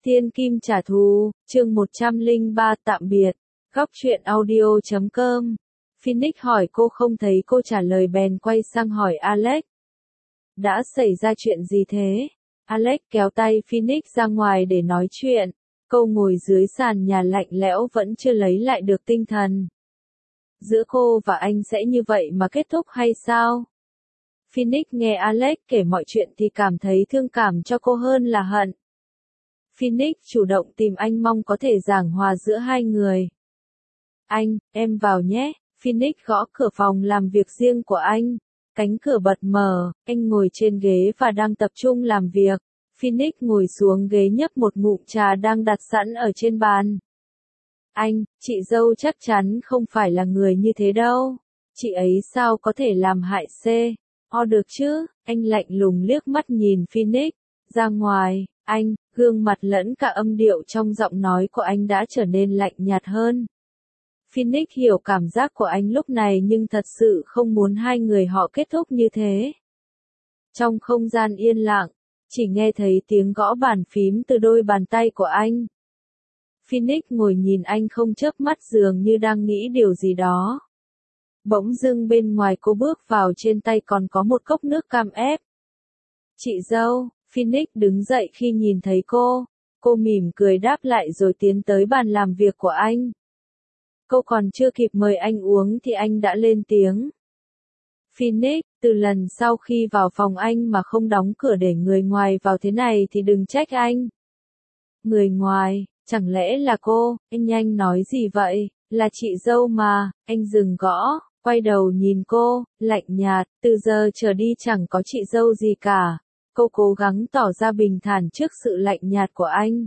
Thiên Kim trả thù, chương 103 tạm biệt. Góc truyện audio.com. Phoenix hỏi cô không thấy cô trả lời bèn quay sang hỏi Alex. Đã xảy ra chuyện gì thế? Alex kéo tay Phoenix ra ngoài để nói chuyện. Cô ngồi dưới sàn nhà lạnh lẽo vẫn chưa lấy lại được tinh thần. Giữa cô và anh sẽ như vậy mà kết thúc hay sao? Phoenix nghe Alex kể mọi chuyện thì cảm thấy thương cảm cho cô hơn là hận. Phoenix chủ động tìm anh mong có thể giảng hòa giữa hai người. Anh, em vào nhé. Phoenix gõ cửa phòng làm việc riêng của anh. Cánh cửa bật mở, anh ngồi trên ghế và đang tập trung làm việc. Phoenix ngồi xuống ghế nhấp một ngụm trà đang đặt sẵn ở trên bàn. Anh, chị dâu chắc chắn không phải là người như thế đâu. Chị ấy sao có thể làm hại C.O được chứ? Anh lạnh lùng liếc mắt nhìn Phoenix. Ra ngoài, anh, gương mặt lẫn cả âm điệu trong giọng nói của anh đã trở nên lạnh nhạt hơn. Phoenix hiểu cảm giác của anh lúc này nhưng thật sự không muốn hai người họ kết thúc như thế. Trong không gian yên lặng, chỉ nghe thấy tiếng gõ bàn phím từ đôi bàn tay của anh. Phoenix ngồi nhìn anh không chớp mắt dường như đang nghĩ điều gì đó. Bỗng dưng bên ngoài cô bước vào trên tay còn có một cốc nước cam ép. Chị dâu, Phoenix đứng dậy khi nhìn thấy cô. Cô mỉm cười đáp lại rồi tiến tới bàn làm việc của anh. Cô còn chưa kịp mời anh uống thì anh đã lên tiếng. Phoenix, từ lần sau khi vào phòng anh mà không đóng cửa để người ngoài vào thế này thì đừng trách anh. Người ngoài, chẳng lẽ là cô? Anh nhanh nói gì vậy? Là chị dâu mà. Anh dừng gõ, quay đầu nhìn cô, lạnh nhạt, từ giờ trở đi chẳng có chị dâu gì cả. Cô cố gắng tỏ ra bình thản trước sự lạnh nhạt của anh.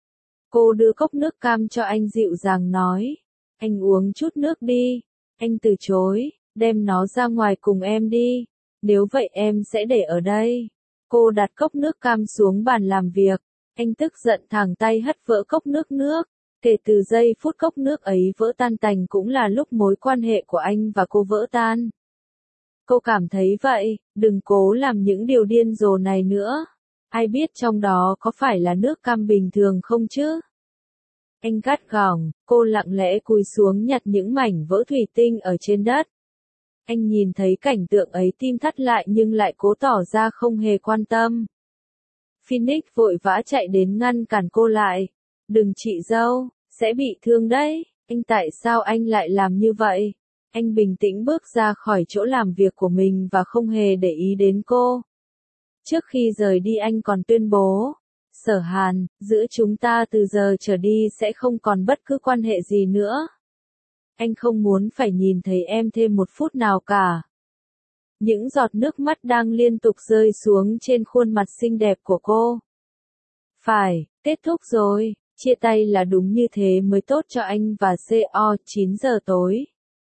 Cô đưa cốc nước cam cho anh dịu dàng nói. Anh uống chút nước đi. Anh từ chối, đem nó ra ngoài cùng em đi. Nếu vậy em sẽ để ở đây. Cô đặt cốc nước cam xuống bàn làm việc. Anh tức giận thẳng tay hất vỡ cốc nước. Kể từ giây phút cốc nước ấy vỡ tan tành cũng là lúc mối quan hệ của anh và cô vỡ tan. Cô cảm thấy vậy, đừng cố làm những điều điên rồ này nữa. Ai biết trong đó có phải là nước cam bình thường không chứ? Anh gắt gỏng, cô lặng lẽ cúi xuống nhặt những mảnh vỡ thủy tinh ở trên đất. Anh nhìn thấy cảnh tượng ấy tim thắt lại nhưng lại cố tỏ ra không hề quan tâm. Phoenix vội vã chạy đến ngăn cản cô lại. Đừng chị dâu, sẽ bị thương đấy. Anh tại sao anh lại làm như vậy? Anh bình tĩnh bước ra khỏi chỗ làm việc của mình và không hề để ý đến cô. Trước khi rời đi anh còn tuyên bố. Sở Hàn, giữa chúng ta từ giờ trở đi sẽ không còn bất cứ quan hệ gì nữa. Anh không muốn phải nhìn thấy em thêm một phút nào cả. Những giọt nước mắt đang liên tục rơi xuống trên khuôn mặt xinh đẹp của cô. Phải, kết thúc rồi, chia tay là đúng như thế mới tốt cho anh và CO. 9 giờ tối.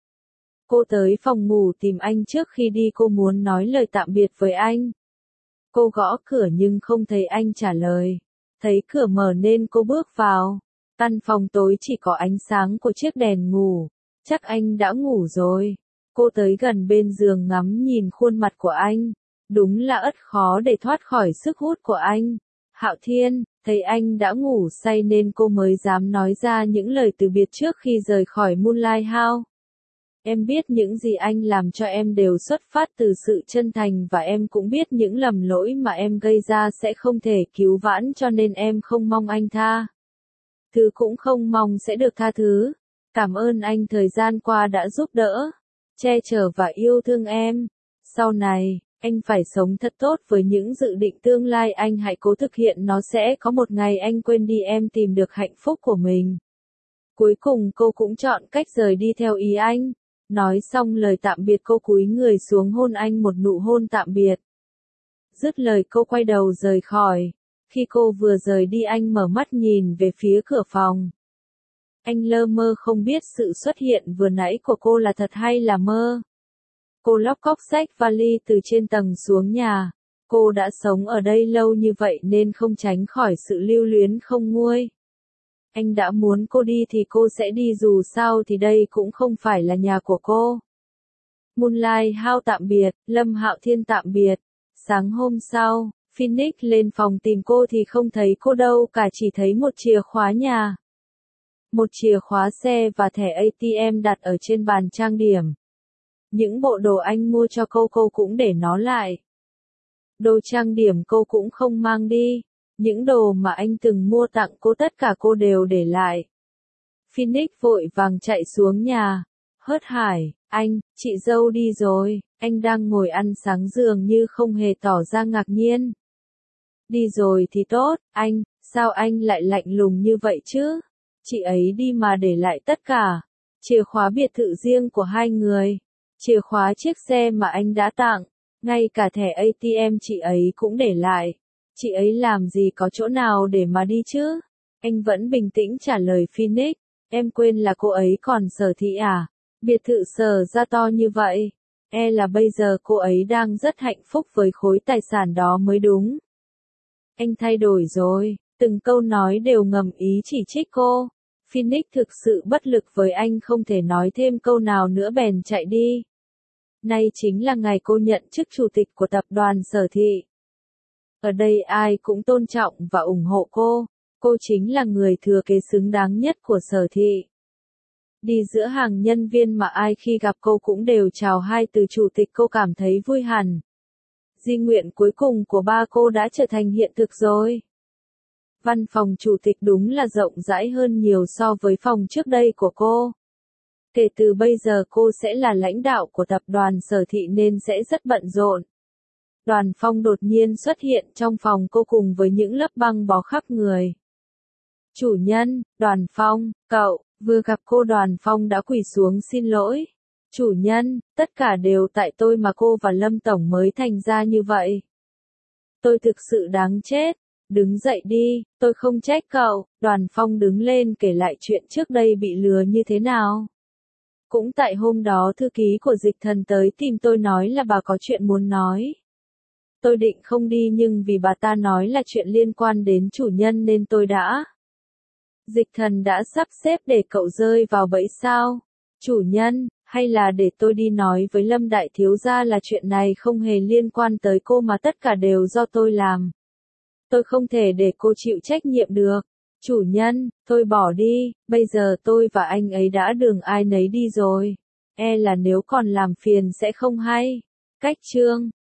Cô tới phòng ngủ tìm anh trước khi đi, cô muốn nói lời tạm biệt với anh. Cô gõ cửa nhưng không thấy anh trả lời. Thấy cửa mở nên cô bước vào. Căn phòng tối chỉ có ánh sáng của chiếc đèn ngủ. Chắc anh đã ngủ rồi. Cô tới gần bên giường ngắm nhìn khuôn mặt của anh. Đúng là ắt khó để thoát khỏi sức hút của anh. Hạo Thiên, thấy anh đã ngủ say nên cô mới dám nói ra những lời từ biệt trước khi rời khỏi Moonlight House. Em biết những gì anh làm cho em đều xuất phát từ sự chân thành và em cũng biết những lầm lỗi mà em gây ra sẽ không thể cứu vãn cho nên em không mong anh tha thứ, cũng không mong sẽ được tha thứ. Cảm ơn anh thời gian qua đã giúp đỡ, che chở và yêu thương em. Sau này, anh phải sống thật tốt với những dự định tương lai, anh hãy cố thực hiện nó, sẽ có một ngày anh quên đi em tìm được hạnh phúc của mình. Cuối cùng cô cũng chọn cách rời đi theo ý anh. Nói xong lời tạm biệt cô cúi người xuống hôn anh một nụ hôn tạm biệt. Dứt lời cô quay đầu rời khỏi. Khi cô vừa rời đi anh mở mắt nhìn về phía cửa phòng. Anh lơ mơ không biết sự xuất hiện vừa nãy của cô là thật hay là mơ. Cô lóc cóc xách vali từ trên tầng xuống nhà. Cô đã sống ở đây lâu như vậy nên không tránh khỏi sự lưu luyến không nguôi. Anh đã muốn cô đi thì cô sẽ đi, dù sao thì đây cũng không phải là nhà của cô. Moonlight House tạm biệt, Lâm Hạo Thiên tạm biệt. Sáng hôm sau, Phoenix lên phòng tìm cô thì không thấy cô đâu cả, chỉ thấy một chìa khóa nhà, một chìa khóa xe và thẻ ATM đặt ở trên bàn trang điểm. Những bộ đồ anh mua cho cô cũng để nó lại. Đồ trang điểm cô cũng không mang đi. Những đồ mà anh từng mua tặng cô tất cả cô đều để lại. Phoenix vội vàng chạy xuống nhà. Hớt hải, anh, chị dâu đi rồi. Anh đang ngồi ăn sáng dường như không hề tỏ ra ngạc nhiên. Đi rồi thì tốt, anh, sao anh lại lạnh lùng như vậy chứ? Chị ấy đi mà để lại tất cả. Chìa khóa biệt thự riêng của hai người. Chìa khóa chiếc xe mà anh đã tặng. Ngay cả thẻ ATM chị ấy cũng để lại. Chị ấy làm gì có chỗ nào để mà đi chứ? Anh vẫn bình tĩnh trả lời Phoenix. Em quên là cô ấy còn Sở Thị à? Biệt thự Sở ra to như vậy. E là bây giờ cô ấy đang rất hạnh phúc với khối tài sản đó mới đúng. Anh thay đổi rồi. Từng câu nói đều ngầm ý chỉ trích cô. Phoenix thực sự bất lực với anh, không thể nói thêm câu nào nữa bèn chạy đi. Nay chính là ngày cô nhận chức chủ tịch của tập đoàn Sở Thị. Ở đây ai cũng tôn trọng và ủng hộ cô. Cô chính là người thừa kế xứng đáng nhất của Sở Thị. Đi giữa hàng nhân viên mà ai khi gặp cô cũng đều chào hai từ chủ tịch, cô cảm thấy vui hẳn. Di nguyện cuối cùng của ba cô đã trở thành hiện thực rồi. Văn phòng chủ tịch đúng là rộng rãi hơn nhiều so với phòng trước đây của cô. Kể từ bây giờ cô sẽ là lãnh đạo của tập đoàn Sở Thị nên sẽ rất bận rộn. Đoàn Phong đột nhiên xuất hiện trong phòng cô cùng với những lớp băng bó khắp người. Chủ nhân, Đoàn Phong, cậu, vừa gặp cô Đoàn Phong đã quỳ xuống xin lỗi. Chủ nhân, tất cả đều tại tôi mà cô và Lâm Tổng mới thành ra như vậy. Tôi thực sự đáng chết. Đứng dậy đi, tôi không trách cậu. Đoàn Phong đứng lên kể lại chuyện trước đây bị lừa như thế nào. Cũng tại hôm đó thư ký của Dịch Thần tới tìm tôi nói là bà có chuyện muốn nói. Tôi định không đi nhưng vì bà ta nói là chuyện liên quan đến chủ nhân nên tôi đã. Dịch Thần đã sắp xếp để cậu rơi vào bẫy sao? Chủ nhân, hay là để tôi đi nói với Lâm Đại Thiếu gia là chuyện này không hề liên quan tới cô mà tất cả đều do tôi làm. Tôi không thể để cô chịu trách nhiệm được. Chủ nhân, thôi bỏ đi, bây giờ tôi và anh ấy đã đường ai nấy đi rồi. E là nếu còn làm phiền sẽ không hay. Cách chương